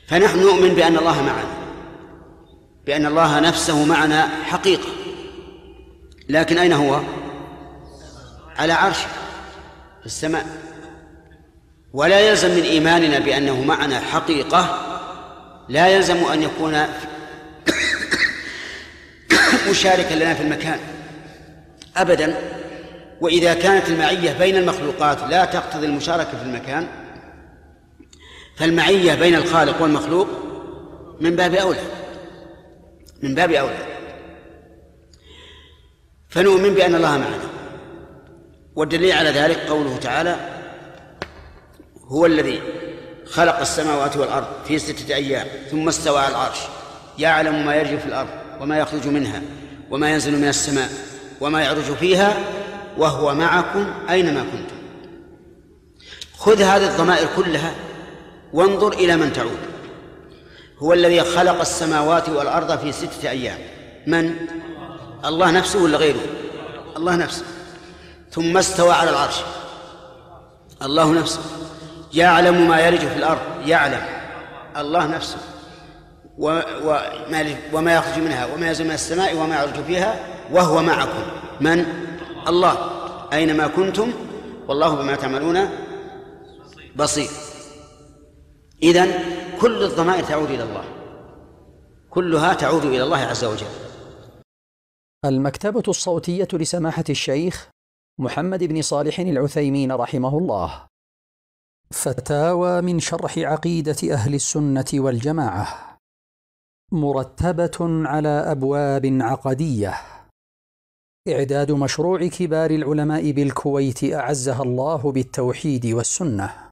فنحن نؤمن بأن الله معنا، بأن الله نفسه معنا حقيقة، لكن أين هو؟ على عرشه في السماء. ولا يلزم من إيماننا بأنه معنا حقيقة، لا يلزم أن يكون مشاركا لنا في المكان أبدا. وإذا كانت المعية بين المخلوقات لا تقتضي المشاركة في المكان، فالمعية بين الخالق والمخلوق من باب أولى، من باب أولى. فنؤمن بأن الله معنا. والدليل على ذلك قوله تعالى: هو الذي خلق السماوات والأرض في 6 أيام ثم استوى على العرش يعلم ما يجري في الأرض وما يخرج منها وما ينزل من السماء وما يعرج فيها وهو معكم أينما كنتم. خذ هذه الضمائر كلها وانظر إلى من تعود. هو الذي خلق السماوات والأرض في 6 أيام. من؟ الله نفسه ولا غيره؟ الله نفسه. ثم استوى على العرش، الله نفسه. يعلم ما يلج في الأرض، يعلم، الله نفسه. وما يخرج منها وما ينزل من السماء وما يعرج فيها وهو معكم. من؟ الله، أينما كنتم والله بما تعملون بصير. إذن كل الضمائر تعود إلى الله، كلها تعود إلى الله عز وجل. المكتبة الصوتية لسماحة الشيخ محمد بن صالح العثيمين رحمه الله. فتاوى من شرح عقيدة أهل السنة والجماعة، مرتبة على أبواب عقدية. إعداد مشروع كبار العلماء بالكويت أعزها الله بالتوحيد والسنة.